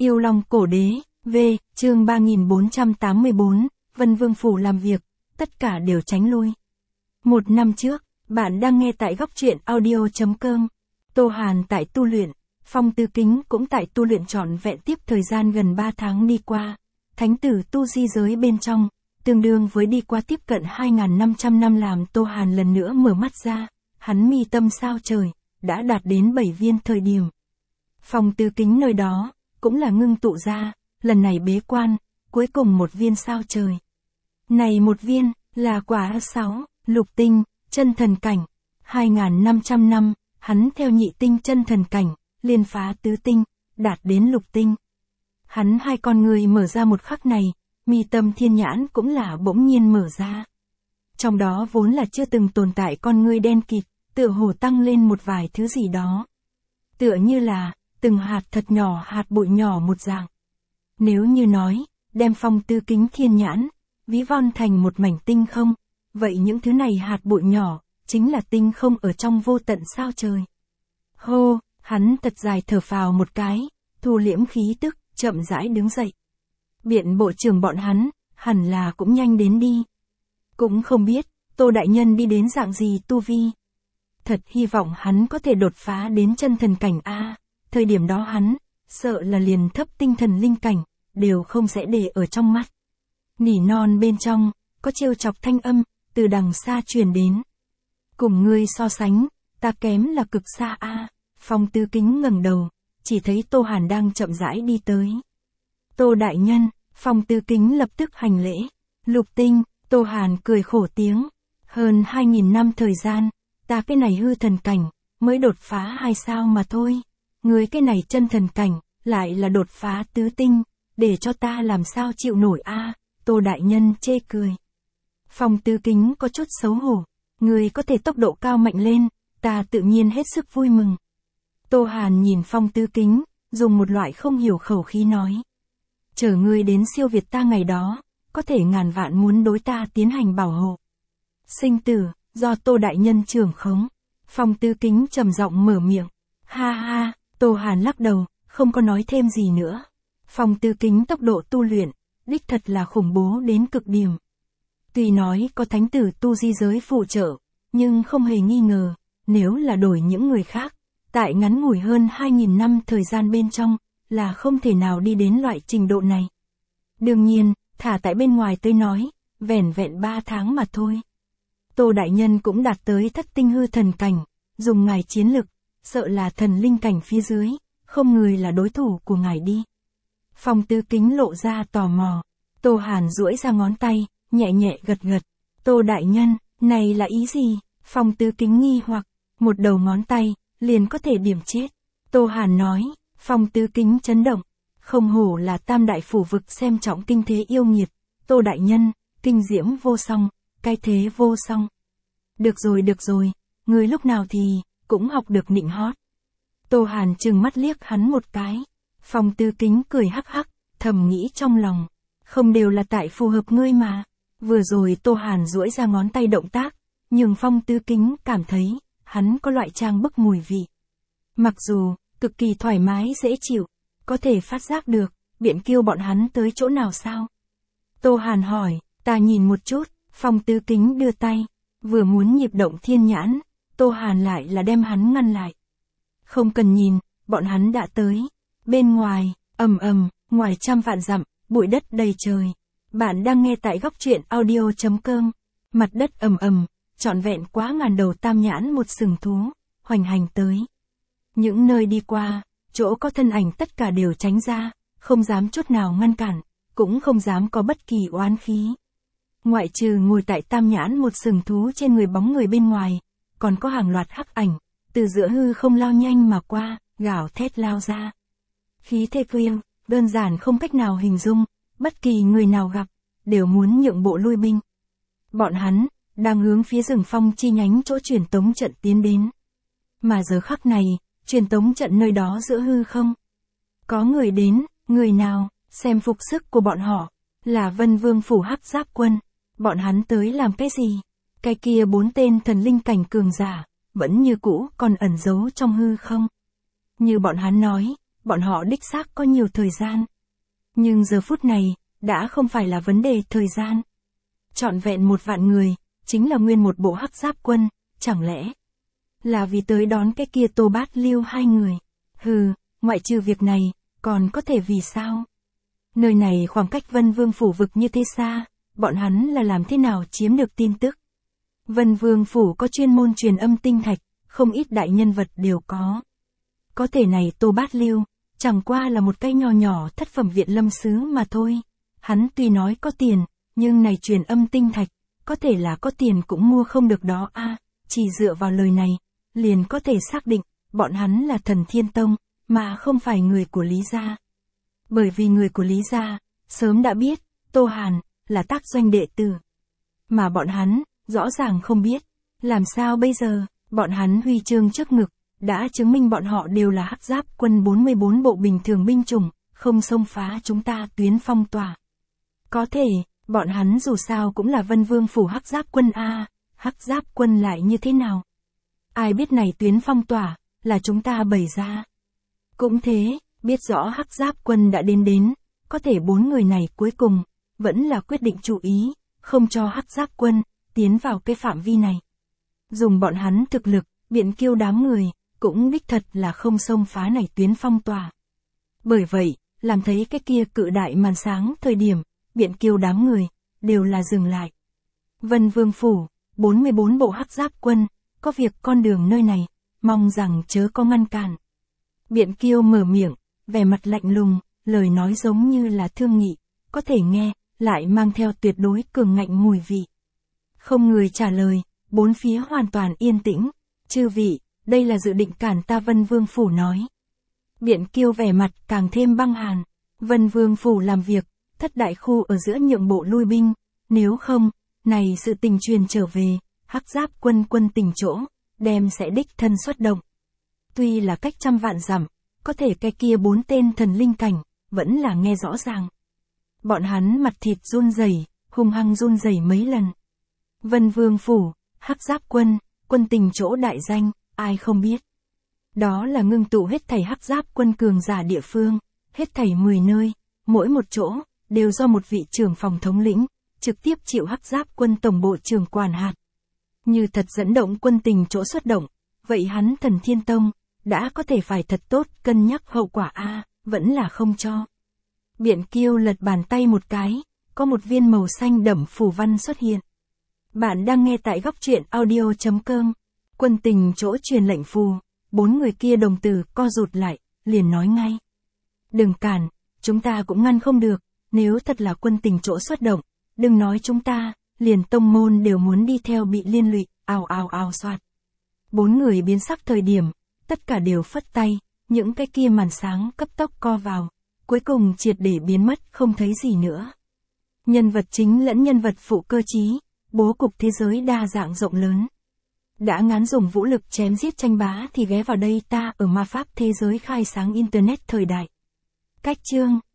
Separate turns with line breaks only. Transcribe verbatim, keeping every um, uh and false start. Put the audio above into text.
Yêu Long Cổ Đế, V, chương ba nghìn bốn trăm tám mươi tư, Vân Vương Phủ làm việc, tất cả đều tránh lui. Một năm trước, bạn đang nghe tại góc truyện audio chấm com. Tô Hàn tại tu luyện, Phong Tư Kính cũng tại tu luyện trọn vẹn tiếp thời gian gần ba tháng đi qua. Thánh tử tu di giới bên trong, tương đương với đi qua tiếp cận hai nghìn năm trăm năm làm Tô Hàn lần nữa mở mắt ra, hắn mi tâm sao trời, đã đạt đến bảy viên thời điểm. Phong Tư Kính nơi đó, cũng là ngưng tụ ra, lần này bế quan, cuối cùng một viên sao trời. Này một viên, là quả sáu, lục tinh, chân thần cảnh. hai nghìn năm trăm năm, hắn theo nhị tinh chân thần cảnh, liên phá tứ tinh, đạt đến lục tinh. Hắn hai con người mở ra một khắc này, mi tâm thiên nhãn cũng là bỗng nhiên mở ra. Trong đó vốn là chưa từng tồn tại con ngươi đen kịt, tựa hồ tăng lên một vài thứ gì đó. Tựa như là, từng hạt thật nhỏ hạt bụi nhỏ một dạng. Nếu như nói, đem Phong Tư Kính thiên nhãn, ví von thành một mảnh tinh không, vậy những thứ này hạt bụi nhỏ, chính là tinh không ở trong vô tận sao trời. Hô, hắn thật dài thở phào một cái, thu liễm khí tức, chậm rãi đứng dậy. Biện bộ trưởng bọn hắn, hẳn là cũng nhanh đến đi. Cũng không biết, Tô Đại Nhân đi đến dạng gì tu vi. Thật hy vọng hắn có thể đột phá đến chân thần cảnh A, thời điểm đó hắn, sợ là liền thấp tinh thần linh cảnh, đều không sẽ để ở trong mắt. Nỉ non bên trong, có trêu chọc thanh âm, từ đằng xa truyền đến. Cùng ngươi so sánh, ta kém là cực xa A. Phong Tư Kính ngẩng đầu, chỉ thấy Tô Hàn đang chậm rãi đi tới. Tô Đại Nhân, Phong Tư Kính lập tức hành lễ. Lục tinh, Tô Hàn cười khổ tiếng. Hơn hai nghìn năm thời gian, ta cái này hư thần cảnh, mới đột phá hai sao mà thôi. Ngươi cái này chân thần cảnh, lại là đột phá tứ tinh, để cho ta làm sao chịu nổi a. Tô Đại Nhân chê cười. Phong Tư Kính có chút xấu hổ. Ngươi có thể tốc độ cao mạnh lên, ta tự nhiên hết sức vui mừng. Tô Hàn nhìn Phong Tư Kính, dùng một loại không hiểu khẩu khí nói. Chờ ngươi đến siêu việt ta ngày đó, có thể ngàn vạn muốn đối ta tiến hành bảo hộ. Sinh tử, do Tô Đại Nhân trưởng khống. Phong Tư Kính trầm giọng mở miệng. Ha ha, Tô Hàn lắc đầu, không có nói thêm gì nữa. Phong Tư Kính tốc độ tu luyện, đích thật là khủng bố đến cực điểm. Tuy nói có thánh tử tu di giới phụ trợ, nhưng không hề nghi ngờ, nếu là đổi những người khác, tại ngắn ngủi hơn hai nghìn năm thời gian bên trong, là không thể nào đi đến loại trình độ này. Đương nhiên, thả tại bên ngoài tôi nói, vẻn vẹn ba tháng mà thôi. Tô Đại Nhân cũng đạt tới thất tinh hư thần cảnh, dùng ngài chiến lực, sợ là thần linh cảnh phía dưới, không người là đối thủ của ngài đi. Phong Tư Kính lộ ra tò mò. Tô Hàn duỗi ra ngón tay, nhẹ nhẹ gật gật. Tô Đại Nhân, này là ý gì? Phong Tư Kính nghi hoặc, một đầu ngón tay, liền có thể điểm chết. Tô Hàn nói. Phong Tư Kính chấn động. Không hổ là tam đại phủ vực xem trọng kinh thế yêu nghiệt. Tô Đại Nhân, kinh diễm vô song, cái thế vô song. Được rồi được rồi, người lúc nào thì, cũng học được nịnh hót. Tô Hàn trừng mắt liếc hắn một cái. Phong Tư Kính cười hắc hắc, thầm nghĩ trong lòng. Không đều là tại phù hợp ngươi mà. Vừa rồi Tô Hàn duỗi ra ngón tay động tác, nhưng Phong Tư Kính cảm thấy, hắn có loại trang bức mùi vị. Mặc dù, cực kỳ thoải mái dễ chịu, có thể phát giác được, biện kiêu bọn hắn tới chỗ nào sao? Tô Hàn hỏi, ta nhìn một chút. Phong Tư Kính đưa tay, vừa muốn nhịp động thiên nhãn, Tô Hàn lại là đem hắn ngăn lại. Không cần nhìn, bọn hắn đã tới. Bên ngoài, ầm ầm, ngoài trăm vạn dặm, bụi đất đầy trời. Bạn đang nghe tại góc truyện audio chấm com. Mặt đất ầm ầm, trọn vẹn quá ngàn đầu tam nhãn một sừng thú, hoành hành tới. Những nơi đi qua, chỗ có thân ảnh tất cả đều tránh ra, không dám chút nào ngăn cản, cũng không dám có bất kỳ oán khí. Ngoại trừ ngồi tại tam nhãn một sừng thú trên người bóng người bên ngoài, còn có hàng loạt hắc ảnh, từ giữa hư không lao nhanh mà qua, gào thét lao ra. Khí thế kiêu, đơn giản không cách nào hình dung, bất kỳ người nào gặp, đều muốn nhượng bộ lui binh. Bọn hắn, đang hướng phía rừng phong chi nhánh chỗ truyền tống trận tiến đến. Mà giờ khắc này, truyền tống trận nơi đó giữa hư không. Có người đến, người nào, xem phục sức của bọn họ, là Vân Vương Phủ Hắc Giáp Quân. Bọn hắn tới làm cái gì? Cái kia bốn tên thần linh cảnh cường giả, vẫn như cũ còn ẩn giấu trong hư không. Như bọn hắn nói, bọn họ đích xác có nhiều thời gian. Nhưng giờ phút này, đã không phải là vấn đề thời gian. Trọn vẹn một vạn người, chính là nguyên một bộ hắc giáp quân, chẳng lẽ là vì tới đón cái kia Tô Bát Lưu hai người. Hừ, ngoại trừ việc này, còn có thể vì sao? Nơi này khoảng cách Vân Vương phủ vực như thế xa, bọn hắn là làm thế nào chiếm được tin tức? Vân Vương phủ có chuyên môn truyền âm tinh thạch, không ít đại nhân vật đều có. Có thể này Tô Bát Lưu, chẳng qua là một cái nho nhỏ thất phẩm viện lâm sứ mà thôi. Hắn tuy nói có tiền, nhưng này truyền âm tinh thạch, có thể là có tiền cũng mua không được đó a. À, chỉ dựa vào lời này, liền có thể xác định, bọn hắn là Thần Thiên Tông, mà không phải người của Lý gia. Bởi vì người của Lý gia, sớm đã biết, Tô Hàn, là tác doanh đệ tử. Mà bọn hắn, rõ ràng không biết, làm sao bây giờ, bọn hắn huy chương trước ngực, đã chứng minh bọn họ đều là hắc giáp quân bốn mươi bốn bộ bình thường binh chủng, không xông phá chúng ta tuyến phong tỏa. Có thể, bọn hắn dù sao cũng là Vân Vương phủ hắc giáp quân a, hắc giáp quân lại như thế nào? Ai biết này tuyến phong tỏa, là chúng ta bày ra. Cũng thế, biết rõ hắc giáp quân đã đến đến, có thể bốn người này cuối cùng, vẫn là quyết định chú ý, không cho hắc giáp quân, tiến vào cái phạm vi này. Dùng bọn hắn thực lực, biện kiêu đám người, cũng đích thật là không xông phá này tuyến phong tỏa. Bởi vậy, làm thấy cái kia cự đại màn sáng thời điểm, biện kiêu đám người, đều là dừng lại. Vân Vương phủ, bốn mươi bốn bộ hắc giáp quân, có việc con đường nơi này, mong rằng chớ có ngăn cản. Biện kiêu mở miệng, vẻ mặt lạnh lùng, lời nói giống như là thương nghị, có thể nghe, lại mang theo tuyệt đối cường ngạnh mùi vị. Không người trả lời, bốn phía hoàn toàn yên tĩnh. Chư vị, đây là dự định cản ta Vân Vương phủ nói. Biện kiêu vẻ mặt càng thêm băng hàn. Vân Vương phủ làm việc, thất đại khu ở giữa nhượng bộ lui binh, nếu không, này sự tình truyền trở về, hắc giáp quân quân tình chỗ, đem sẽ đích thân xuất động. Tuy là cách trăm vạn dặm, có thể cái kia bốn tên thần linh cảnh, vẫn là nghe rõ ràng. Bọn hắn mặt thịt run rẩy, hung hăng run rẩy mấy lần. Vân Vương phủ, hắc giáp quân, quân tình chỗ đại danh, ai không biết. Đó là ngưng tụ hết thảy hắc giáp quân cường giả địa phương, hết thảy mười nơi, mỗi một chỗ, đều do một vị trưởng phòng thống lĩnh, trực tiếp chịu hắc giáp quân tổng bộ trưởng quản hạt. Như thật dẫn động quân tình chỗ xuất động, vậy hắn Thần Thiên Tông, đã có thể phải thật tốt cân nhắc hậu quả a, vẫn là không cho. Biện kiêu lật bàn tay một cái, có một viên màu xanh đậm phù văn xuất hiện. Bạn đang nghe tại góc truyện audio chấm com. Quân tình chỗ truyền lệnh phù, bốn người kia đồng tử co rụt lại, liền nói ngay. Đừng cản, chúng ta cũng ngăn không được, nếu thật là quân tình chỗ xuất động, đừng nói chúng ta, liền tông môn đều muốn đi theo bị liên lụy, ào ào ào soạt. Bốn người biến sắc thời điểm, tất cả đều phất tay, những cái kia màn sáng cấp tốc co vào, cuối cùng triệt để biến mất không thấy gì nữa. Nhân vật chính lẫn nhân vật phụ cơ trí, bố cục thế giới đa dạng rộng lớn. Đã ngán dùng vũ lực chém giết tranh bá thì ghé vào đây ta ở ma pháp thế giới khai sáng internet thời đại. Cách chương